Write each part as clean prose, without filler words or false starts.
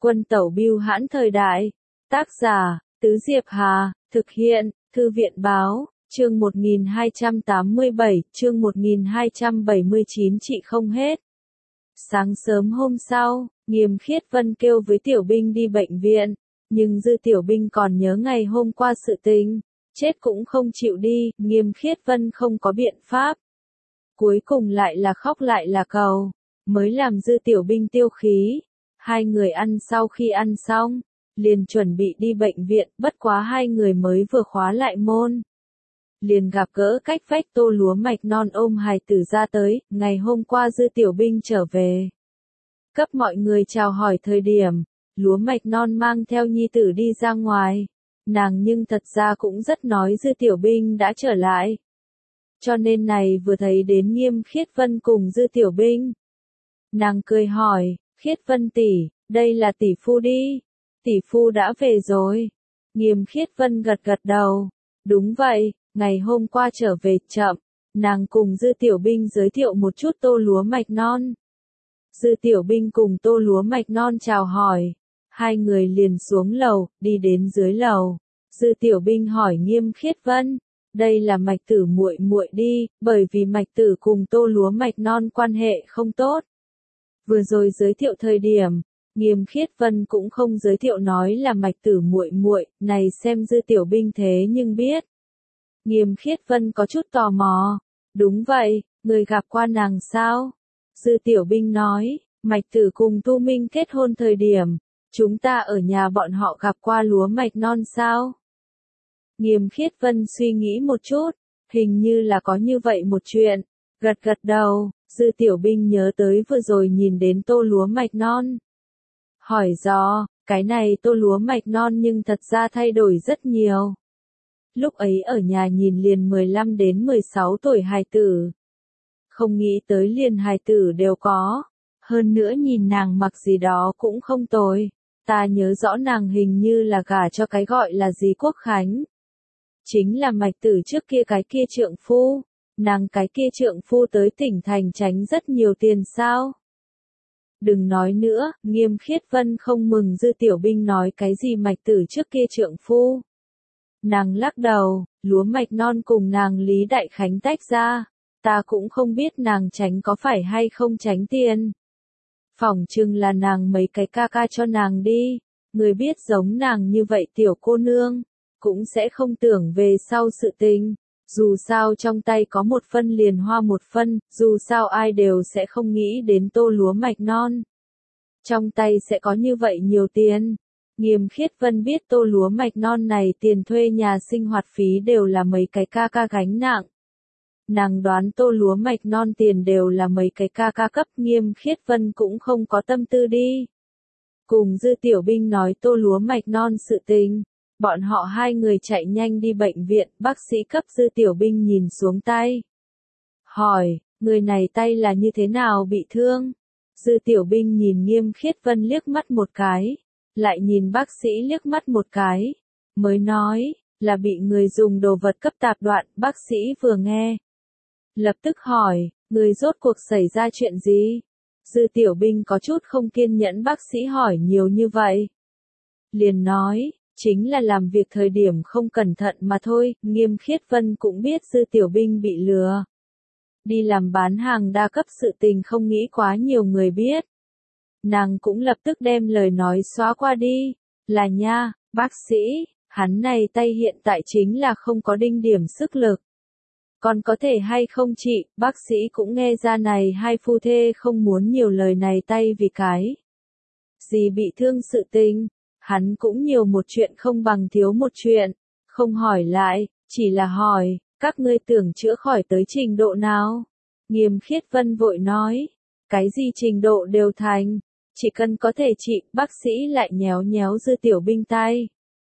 Quân tẩu bưu hãn thời đại. Tác giả, Tứ Diệp Hà, thực hiện, Thư viện Báo, chương 1287, chương 1279 trị không hết. Sáng sớm hôm sau, Nghiêm Khiết Vân kêu với Tiểu Binh đi bệnh viện, nhưng Dư Tiểu Binh còn nhớ ngày hôm qua sự tình, chết cũng không chịu đi, Nghiêm Khiết Vân không có biện pháp. Cuối cùng lại là khóc lại là cầu, mới làm Dư Tiểu Binh tiêu khí. Hai người ăn sau khi ăn xong, liền chuẩn bị đi bệnh viện, bất quá hai người mới vừa khóa lại môn. Liền gặp gỡ cách vách Tô Lúa Mạch Non ôm hài tử ra tới, ngày hôm qua Dư Tiểu Binh trở về. Cấp mọi người chào hỏi thời điểm, Lúa Mạch Non mang theo nhi tử đi ra ngoài. Nàng nhưng thật ra cũng rất nói Dư Tiểu Binh đã trở lại. Cho nên này vừa thấy đến Nghiêm Khiết Vân cùng Dư Tiểu Binh. Nàng cười hỏi, Khiết Vân tỷ, đây là tỷ phu đi. Tỷ phu đã về rồi. Nghiêm Khiết Vân gật gật đầu. Đúng vậy, ngày hôm qua trở về chậm. Nàng cùng Dư Tiểu Binh giới thiệu một chút Tô Lúa Mạch Non. Dư Tiểu Binh cùng Tô Lúa Mạch Non chào hỏi. Hai người liền xuống lầu, đi đến dưới lầu. Dư Tiểu Binh hỏi Nghiêm Khiết Vân, đây là Mạch Tử muội muội đi, bởi vì Mạch Tử cùng Tô Lúa Mạch Non quan hệ không tốt. Vừa rồi giới thiệu thời điểm, Nghiêm Khiết Vân cũng không giới thiệu nói là Mạch Tử muội muội, này xem Dư Tiểu Binh thế nhưng biết. Nghiêm Khiết Vân có chút tò mò, đúng vậy, người gặp qua nàng sao? Dư Tiểu Binh nói, Mạch Tử cùng Tu Minh kết hôn thời điểm, chúng ta ở nhà bọn họ gặp qua Lúa Mạch Non sao? Nghiêm Khiết Vân suy nghĩ một chút, hình như là có như vậy một chuyện, gật gật đầu. Dư Tiểu Binh nhớ tới vừa rồi nhìn đến Tô Lúa Mạch Non. Hỏi do, cái này Tô Lúa Mạch Non nhưng thật ra thay đổi rất nhiều. Lúc ấy ở nhà nhìn liền 15 đến 16 tuổi hài tử. Không nghĩ tới liền hài tử đều có. Hơn nữa nhìn nàng mặc gì đó cũng không tồi. Ta nhớ rõ nàng hình như là gả cho cái gọi là gì Quốc Khánh. Chính là Mạch Tử trước kia cái kia trượng phu. Nàng cái kia trượng phu tới tỉnh thành tránh rất nhiều tiền sao? Đừng nói nữa, Nghiêm Khiết Vân không mừng Dư Tiểu Binh nói cái gì Mạch Tử trước kia trượng phu. Nàng lắc đầu, Lúa Mạch Non cùng nàng Lý Đại Khánh tách ra, ta cũng không biết nàng tránh có phải hay không tránh tiền. Phỏng chừng là nàng mấy cái ca ca cho nàng đi, người biết giống nàng như vậy tiểu cô nương, cũng sẽ không tưởng về sau sự tình. Dù sao trong tay có một phân liền hoa một phân, dù sao ai đều sẽ không nghĩ đến Tô Lúa Mạch Non. Trong tay sẽ có như vậy nhiều tiền. Nghiêm Khiết Vân biết Tô Lúa Mạch Non này tiền thuê nhà sinh hoạt phí đều là mấy cái ca ca gánh nặng. Nàng đoán Tô Lúa Mạch Non tiền đều là mấy cái ca ca cấp, Nghiêm Khiết Vân cũng không có tâm tư đi. Cùng Dư Tiểu Binh nói Tô Lúa Mạch Non sự tình. Bọn họ hai người chạy nhanh đi bệnh viện, bác sĩ cấp Dư Tiểu Binh nhìn xuống tay. Hỏi, người này tay là như thế nào bị thương? Dư Tiểu Binh nhìn Nghiêm Khiết Vân liếc mắt một cái, lại nhìn bác sĩ liếc mắt một cái, mới nói, là bị người dùng đồ vật cấp tạp đoạn, bác sĩ vừa nghe. Lập tức hỏi, người rốt cuộc xảy ra chuyện gì? Dư Tiểu Binh có chút không kiên nhẫn bác sĩ hỏi nhiều như vậy. Liền nói, chính là làm việc thời điểm không cẩn thận mà thôi, Nghiêm Khiết Vân cũng biết Dư Tiểu Binh bị lừa. Đi làm bán hàng đa cấp sự tình không nghĩ quá nhiều người biết. Nàng cũng lập tức đem lời nói xóa qua đi, là nha, bác sĩ, hắn này tay hiện tại chính là không có đinh điểm sức lực. Còn có thể hay không chị, bác sĩ cũng nghe ra này hai phu thê không muốn nhiều lời này tay vì cái gì bị thương sự tình. Hắn cũng nhiều một chuyện không bằng thiếu một chuyện, không hỏi lại, chỉ là hỏi, các ngươi tưởng chữa khỏi tới trình độ nào? Nghiêm Khiết Vân vội nói, cái gì trình độ đều thành, chỉ cần có thể trị, bác sĩ lại nhéo nhéo Dư Tiểu Binh tay.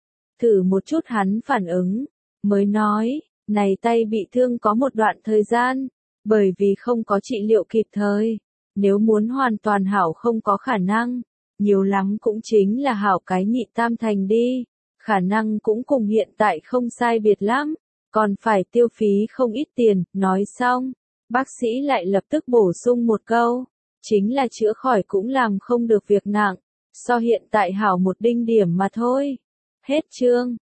Thử một chút hắn phản ứng, mới nói, này tay bị thương có một đoạn thời gian, bởi vì không có trị liệu kịp thời, nếu muốn hoàn toàn hảo không có khả năng. Nhiều lắm cũng chính là hảo cái nhị tam thành đi, khả năng cũng cùng hiện tại không sai biệt lắm, còn phải tiêu phí không ít tiền, nói xong, bác sĩ lại lập tức bổ sung một câu, chính là chữa khỏi cũng làm không được việc nặng, So hiện tại hảo một đinh điểm mà thôi. Hết chương.